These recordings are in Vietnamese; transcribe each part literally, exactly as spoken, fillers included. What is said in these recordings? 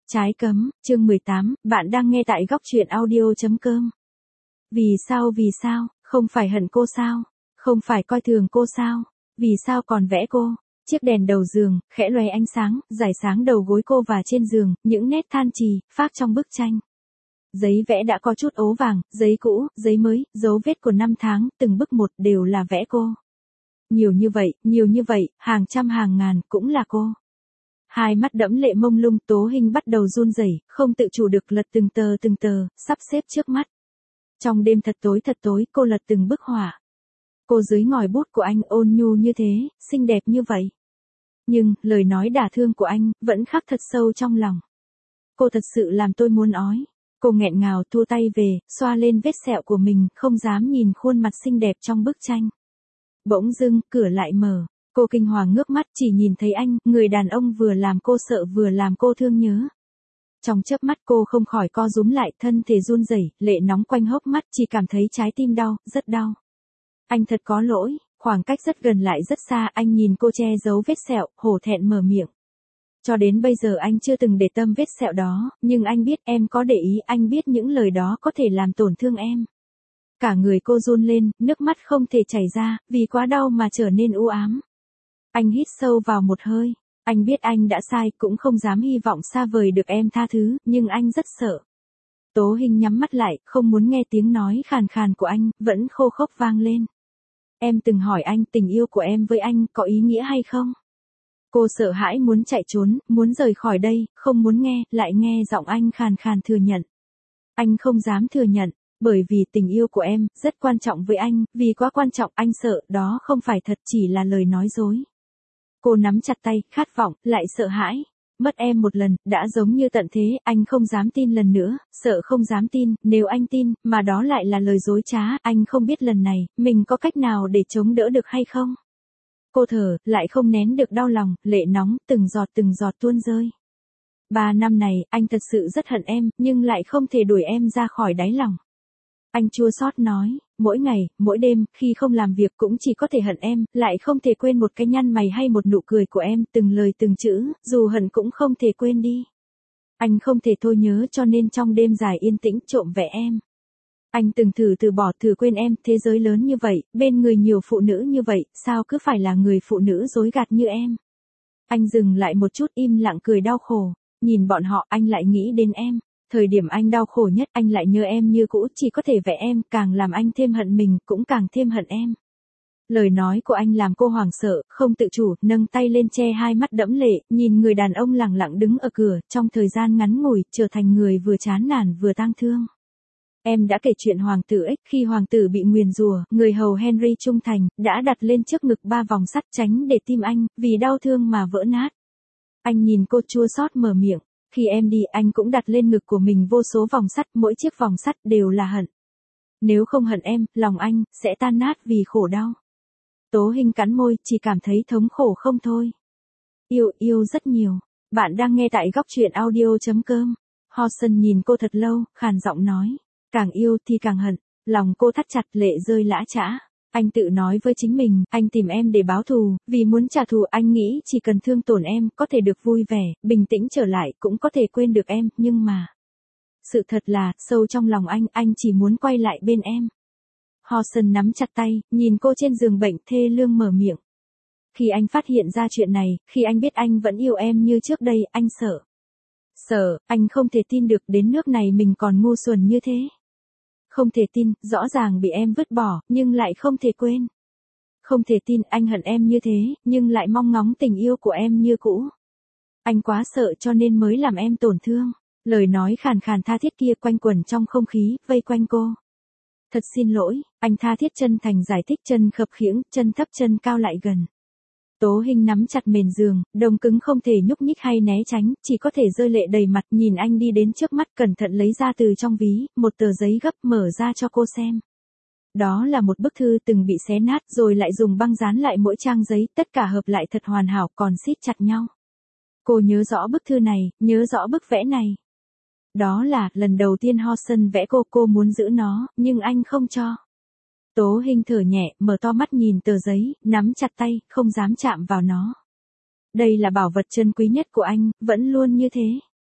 Trái cấm, chương mười tám, bạn đang nghe tại góc truyện audio chấm com. Vì sao vì sao, không phải hận cô sao? Không phải coi thường cô sao? Vì sao còn vẽ cô? Chiếc đèn đầu giường, khẽ lóe ánh sáng, rải sáng đầu gối cô và trên giường, những nét than trì, phác trong bức tranh. Giấy vẽ đã có chút ố vàng, giấy cũ, giấy mới, dấu vết của năm tháng, từng bức một đều là vẽ cô. Nhiều như vậy, nhiều như vậy, hàng trăm hàng ngàn, cũng là cô. Hai mắt đẫm lệ mông lung, Tố Hinh bắt đầu run rẩy, không tự chủ được lật từng tờ từng tờ, sắp xếp trước mắt. Trong đêm thật tối thật tối, cô lật từng bức họa. Cô dưới ngòi bút của anh ôn nhu như thế, xinh đẹp như vậy. Nhưng, lời nói đả thương của anh, vẫn khắc thật sâu trong lòng. Cô thật sự làm tôi muốn ói. Cô nghẹn ngào thua tay về, xoa lên vết sẹo của mình, không dám nhìn khuôn mặt xinh đẹp trong bức tranh. Bỗng dưng, cửa lại mở. Cô kinh hoàng ngước mắt chỉ nhìn thấy anh, người đàn ông vừa làm cô sợ vừa làm cô thương nhớ. Trong chớp mắt cô không khỏi co rúm lại, thân thể run rẩy, lệ nóng quanh hốc mắt, chỉ cảm thấy trái tim đau, rất đau. Anh thật có lỗi, khoảng cách rất gần lại rất xa, anh nhìn cô che giấu vết sẹo, hổ thẹn mở miệng. Cho đến bây giờ anh chưa từng để tâm vết sẹo đó, nhưng anh biết em có để ý, anh biết những lời đó có thể làm tổn thương em. Cả người cô run lên, nước mắt không thể chảy ra, vì quá đau mà trở nên u ám. Anh hít sâu vào một hơi, anh biết anh đã sai, cũng không dám hy vọng xa vời được em tha thứ, nhưng anh rất sợ. Tố Hinh nhắm mắt lại, không muốn nghe tiếng nói khàn khàn của anh, vẫn khô khốc vang lên. Em từng hỏi anh tình yêu của em với anh có ý nghĩa hay không? Cô sợ hãi muốn chạy trốn, muốn rời khỏi đây, không muốn nghe, lại nghe giọng anh khàn khàn thừa nhận. Anh không dám thừa nhận, bởi vì tình yêu của em rất quan trọng với anh, vì quá quan trọng anh sợ đó không phải thật, chỉ là lời nói dối. Cô nắm chặt tay, khát vọng, lại sợ hãi. Mất em một lần, đã giống như tận thế, anh không dám tin lần nữa, sợ không dám tin, nếu anh tin, mà đó lại là lời dối trá, anh không biết lần này, mình có cách nào để chống đỡ được hay không? Cô thở, lại không nén được đau lòng, lệ nóng, từng giọt từng giọt tuôn rơi. Ba năm này, anh thật sự rất hận em, nhưng lại không thể đuổi em ra khỏi đáy lòng. Anh chua xót nói, mỗi ngày, mỗi đêm, khi không làm việc cũng chỉ có thể hận em, lại không thể quên một cái nhăn mày hay một nụ cười của em, từng lời từng chữ, dù hận cũng không thể quên đi. Anh không thể thôi nhớ cho nên trong đêm dài yên tĩnh trộm vẽ em. Anh từng thử từ bỏ, thử quên em, thế giới lớn như vậy, bên người nhiều phụ nữ như vậy, sao cứ phải là người phụ nữ dối gạt như em. Anh dừng lại một chút im lặng cười đau khổ, nhìn bọn họ anh lại nghĩ đến em. Thời điểm anh đau khổ nhất anh lại nhớ em như cũ, chỉ có thể vẽ em, càng làm anh thêm hận mình, cũng càng thêm hận em. Lời nói của anh làm cô hoảng sợ, không tự chủ, nâng tay lên che hai mắt đẫm lệ, nhìn người đàn ông lẳng lặng đứng ở cửa, trong thời gian ngắn ngủi, trở thành người vừa chán nản vừa tang thương. Em đã kể chuyện hoàng tử X, khi hoàng tử bị nguyền rủa, người hầu Henry trung thành, đã đặt lên trước ngực ba vòng sắt tránh để tim anh, vì đau thương mà vỡ nát. Anh nhìn cô chua xót mở miệng. Khi em đi anh cũng đặt lên ngực của mình vô số vòng sắt, mỗi chiếc vòng sắt đều là hận. Nếu không hận em, lòng anh sẽ tan nát vì khổ đau. Tố Hinh cắn môi, chỉ cảm thấy thống khổ không thôi. Yêu, yêu rất nhiều. Bạn đang nghe tại góc truyện audio chấm com. Hodgson nhìn cô thật lâu, khàn giọng nói. Càng yêu thì càng hận. Lòng cô thắt chặt, lệ rơi lã chã. Anh tự nói với chính mình, anh tìm em để báo thù, vì muốn trả thù anh nghĩ chỉ cần thương tổn em, có thể được vui vẻ, bình tĩnh trở lại, cũng có thể quên được em, nhưng mà... Sự thật là, sâu trong lòng anh, anh chỉ muốn quay lại bên em. Hodgson nắm chặt tay, nhìn cô trên giường bệnh thê lương mở miệng. Khi anh phát hiện ra chuyện này, khi anh biết anh vẫn yêu em như trước đây, anh sợ. Sợ, anh không thể tin được đến nước này mình còn ngu xuẩn như thế. Không thể tin, rõ ràng bị em vứt bỏ, nhưng lại không thể quên. Không thể tin anh hận em như thế, nhưng lại mong ngóng tình yêu của em như cũ. Anh quá sợ cho nên mới làm em tổn thương. Lời nói khàn khàn tha thiết kia quanh quẩn trong không khí, vây quanh cô. Thật xin lỗi, anh tha thiết chân thành giải thích, chân khập khiễng, chân thấp chân cao lại gần. Tố Hinh nắm chặt mền giường, đông cứng không thể nhúc nhích hay né tránh, chỉ có thể rơi lệ đầy mặt, nhìn anh đi đến trước mắt, cẩn thận lấy ra từ trong ví, một tờ giấy gấp mở ra cho cô xem. Đó là một bức thư từng bị xé nát rồi lại dùng băng dán lại mỗi trang giấy, tất cả hợp lại thật hoàn hảo, còn siết chặt nhau. Cô nhớ rõ bức thư này, nhớ rõ bức vẽ này. Đó là lần đầu tiên Hodgson vẽ cô, cô muốn giữ nó, nhưng anh không cho. Tố Hinh thở nhẹ, mở to mắt nhìn tờ giấy, nắm chặt tay, không dám chạm vào nó. Đây là bảo vật chân quý nhất của anh, vẫn luôn như thế.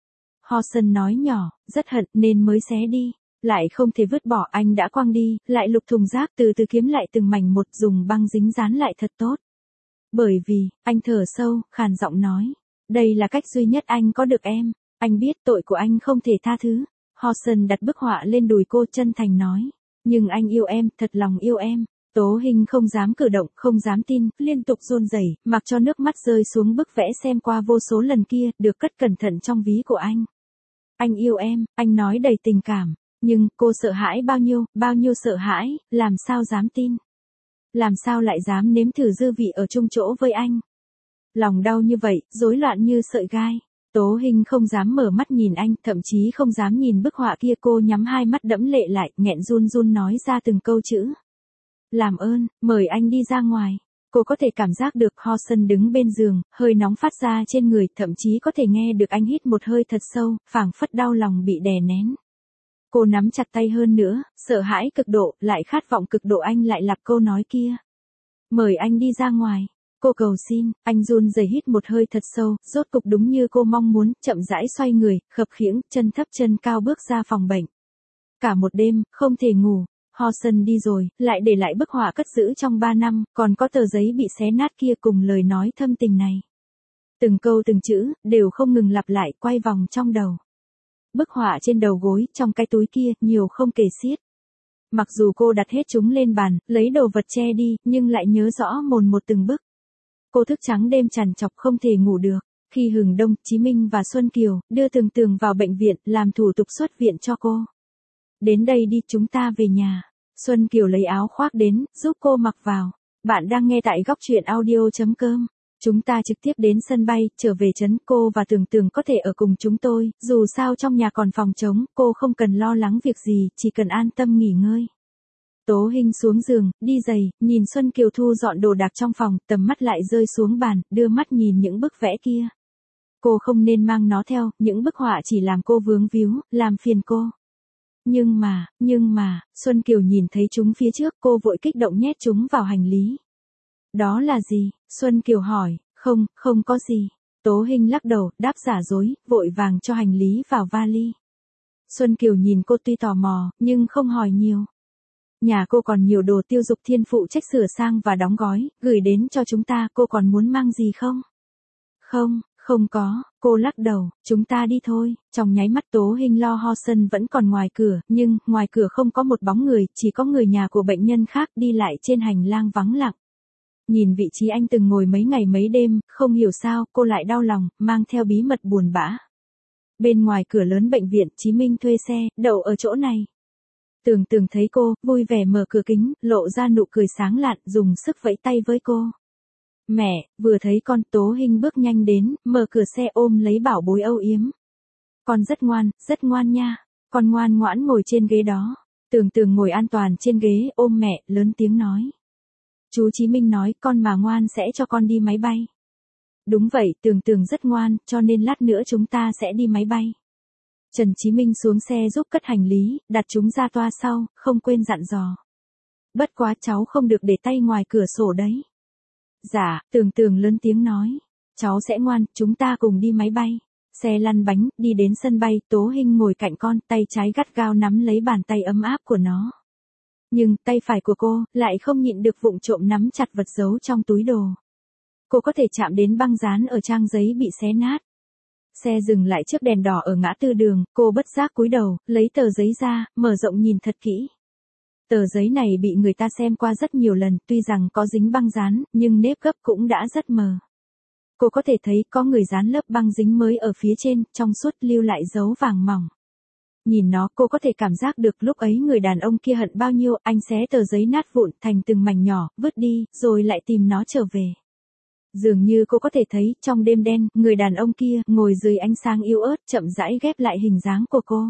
Horson nói nhỏ, rất hận nên mới xé đi. Lại không thể vứt bỏ, anh đã quăng đi, lại lục thùng rác từ từ kiếm lại từng mảnh một, dùng băng dính dán lại thật tốt. Bởi vì, anh thở sâu, khàn giọng nói. Đây là cách duy nhất anh có được em. Anh biết tội của anh không thể tha thứ. Horson đặt bức họa lên đùi cô, chân thành nói. Nhưng anh yêu em, thật lòng yêu em. Tố Hinh không dám cử động, không dám tin, liên tục run rẩy, mặc cho nước mắt rơi xuống bức vẽ xem qua vô số lần kia, được cất cẩn thận trong ví của anh. Anh yêu em, anh nói đầy tình cảm. Nhưng, cô sợ hãi bao nhiêu, bao nhiêu sợ hãi, làm sao dám tin. Làm sao lại dám nếm thử dư vị ở chung chỗ với anh. Lòng đau như vậy, rối loạn như sợi gai. Tố Hinh không dám mở mắt nhìn anh, thậm chí không dám nhìn bức họa kia, cô nhắm hai mắt đẫm lệ lại, nghẹn run run nói ra từng câu chữ. Làm ơn, mời anh đi ra ngoài. Cô có thể cảm giác được Horson đứng bên giường, hơi nóng phát ra trên người, thậm chí có thể nghe được anh hít một hơi thật sâu, phảng phất đau lòng bị đè nén. Cô nắm chặt tay hơn nữa, sợ hãi cực độ, lại khát vọng cực độ anh lại lặp câu nói kia. Mời anh đi ra ngoài. Cô cầu xin, anh run rẩy hít một hơi thật sâu, rốt cục đúng như cô mong muốn, chậm rãi xoay người, khập khiễng, chân thấp chân cao bước ra phòng bệnh. Cả một đêm, không thể ngủ. Horson đi rồi, lại để lại bức họa cất giữ trong ba năm, còn có tờ giấy bị xé nát kia cùng lời nói thâm tình này. Từng câu từng chữ, đều không ngừng lặp lại, quay vòng trong đầu. Bức họa trên đầu gối, trong cái túi kia, nhiều không kể xiết. Mặc dù cô đặt hết chúng lên bàn, lấy đồ vật che đi, nhưng lại nhớ rõ mồn một từng bức. Cô thức trắng đêm trằn trọc không thể ngủ được. Khi Hừng Đông, Chí Minh và Xuân Kiều đưa Tường Tường vào bệnh viện, làm thủ tục xuất viện cho cô. Đến đây đi, chúng ta về nhà. Xuân Kiều lấy áo khoác đến, giúp cô mặc vào. Bạn đang nghe tại góc truyện audio chấm com. Chúng ta trực tiếp đến sân bay, trở về trấn, cô và Tường Tường có thể ở cùng chúng tôi, dù sao trong nhà còn phòng trống, cô không cần lo lắng việc gì, chỉ cần an tâm nghỉ ngơi. Tố Hinh xuống giường, đi giày, nhìn Xuân Kiều thu dọn đồ đạc trong phòng, tầm mắt lại rơi xuống bàn, đưa mắt nhìn những bức vẽ kia. Cô không nên mang nó theo, những bức họa chỉ làm cô vướng víu, làm phiền cô. Nhưng mà, nhưng mà, Xuân Kiều nhìn thấy chúng phía trước, cô vội kích động nhét chúng vào hành lý. Đó là gì? Xuân Kiều hỏi. Không, không có gì. Tố Hinh lắc đầu, đáp giả dối, vội vàng cho hành lý vào vali. Xuân Kiều nhìn cô tuy tò mò, nhưng không hỏi nhiều. Nhà cô còn nhiều đồ tiêu dục thiên phụ trách sửa sang và đóng gói, gửi đến cho chúng ta, cô còn muốn mang gì không? Không, không có, cô lắc đầu, chúng ta đi thôi. Trong nháy mắt Tố Hinh lo Horson vẫn còn ngoài cửa, nhưng, ngoài cửa không có một bóng người, chỉ có người nhà của bệnh nhân khác đi lại trên hành lang vắng lặng. Nhìn vị trí anh từng ngồi mấy ngày mấy đêm, không hiểu sao, cô lại đau lòng, mang theo bí mật buồn bã. Bên ngoài cửa lớn bệnh viện, Chí Minh thuê xe, đậu ở chỗ này. Tường Tường thấy cô, vui vẻ mở cửa kính, lộ ra nụ cười sáng lạn, dùng sức vẫy tay với cô. Mẹ, vừa thấy con, Tố Hinh bước nhanh đến, mở cửa xe ôm lấy bảo bối âu yếm. Con rất ngoan, rất ngoan nha, con ngoan ngoãn ngồi trên ghế đó. Tường Tường ngồi an toàn trên ghế, ôm mẹ, lớn tiếng nói. Chú Chí Minh nói, con mà ngoan sẽ cho con đi máy bay. Đúng vậy, Tường Tường rất ngoan, cho nên lát nữa chúng ta sẽ đi máy bay. Trần Chí Minh xuống xe giúp cất hành lý, đặt chúng ra toa sau, không quên dặn dò. Bất quá cháu không được để tay ngoài cửa sổ đấy. Dạ, Tường Tường lớn tiếng nói. Cháu sẽ ngoan, chúng ta cùng đi máy bay. Xe lăn bánh, đi đến sân bay, Tố Hinh ngồi cạnh con, tay trái gắt gao nắm lấy bàn tay ấm áp của nó. Nhưng, tay phải của cô, lại không nhịn được vụng trộm nắm chặt vật giấu trong túi đồ. Cô có thể chạm đến băng dán ở trang giấy bị xé nát. Xe dừng lại trước đèn đỏ ở ngã tư đường, cô bất giác cúi đầu, lấy tờ giấy ra, mở rộng nhìn thật kỹ. Tờ giấy này bị người ta xem qua rất nhiều lần, tuy rằng có dính băng dán, nhưng nếp gấp cũng đã rất mờ. Cô có thể thấy có người dán lớp băng dính mới ở phía trên, trong suốt lưu lại dấu vàng mỏng. Nhìn nó, cô có thể cảm giác được lúc ấy người đàn ông kia hận bao nhiêu, anh xé tờ giấy nát vụn thành từng mảnh nhỏ, vứt đi, rồi lại tìm nó trở về. Dường như cô có thể thấy, trong đêm đen, người đàn ông kia, ngồi dưới ánh sáng yếu ớt, chậm rãi ghép lại hình dáng của cô.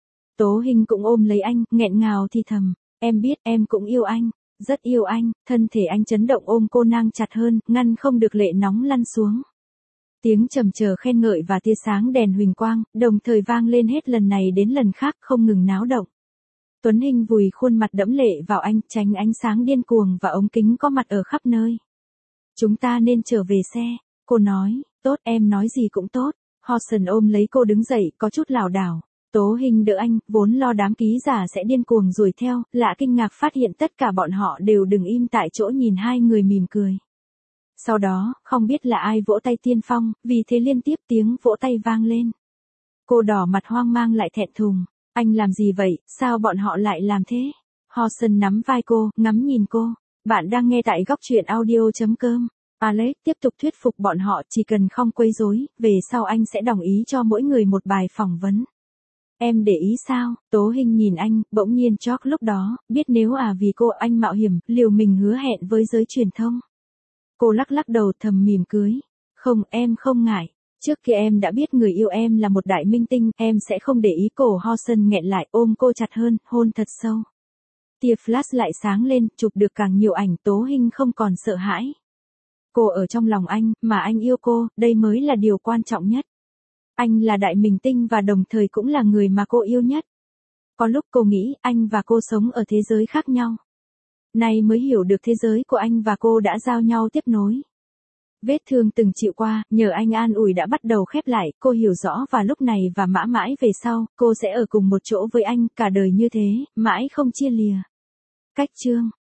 Tố Hinh cũng ôm lấy anh, nghẹn ngào thì thầm, em biết, em cũng yêu anh, rất yêu anh, thân thể anh chấn động ôm cô nang chặt hơn, ngăn không được lệ nóng lăn xuống. Tiếng trầm trờ khen ngợi và tia sáng đèn huỳnh quang, đồng thời vang lên hết lần này đến lần khác, không ngừng náo động. Tuấn Hinh vùi khuôn mặt đẫm lệ vào anh, tránh ánh sáng điên cuồng và ống kính có mặt ở khắp nơi. Chúng ta nên trở về xe, cô nói, tốt, em nói gì cũng tốt. Horson ôm lấy cô đứng dậy, có chút lảo đảo. Tố Hinh đỡ anh, vốn lo đám ký giả sẽ điên cuồng đuổi theo, lạ kinh ngạc phát hiện tất cả bọn họ đều đứng im tại chỗ nhìn hai người mỉm cười. Sau đó, không biết là ai vỗ tay tiên phong, vì thế liên tiếp tiếng vỗ tay vang lên. Cô đỏ mặt hoang mang lại thẹn thùng. Anh làm gì vậy, sao bọn họ lại làm thế? Horson nắm vai cô, ngắm nhìn cô. Bạn đang nghe tại góc truyện audio.com. Alex tiếp tục thuyết phục bọn họ chỉ cần không quấy rối, về sau anh sẽ đồng ý cho mỗi người một bài phỏng vấn. Em để ý sao? Tố Hinh nhìn anh, bỗng nhiên chót lúc đó, biết nếu à vì cô anh mạo hiểm, liều mình hứa hẹn với giới truyền thông. Cô lắc lắc đầu thầm mỉm cười. Không, em không ngại. Trước kia em đã biết người yêu em là một đại minh tinh, em sẽ không để ý. Cổ Horson nghẹn lại, ôm cô chặt hơn, hôn thật sâu. Tia flash lại sáng lên, chụp được càng nhiều ảnh. Tố Hinh không còn sợ hãi. Cô ở trong lòng anh, mà anh yêu cô, đây mới là điều quan trọng nhất. Anh là đại minh tinh và đồng thời cũng là người mà cô yêu nhất. Có lúc cô nghĩ anh và cô sống ở thế giới khác nhau. Nay mới hiểu được thế giới của anh và cô đã giao nhau tiếp nối. Vết thương từng chịu qua, nhờ anh an ủi đã bắt đầu khép lại, cô hiểu rõ và lúc này và mãi mãi về sau, cô sẽ ở cùng một chỗ với anh, cả đời như thế, mãi không chia lìa. Cách chương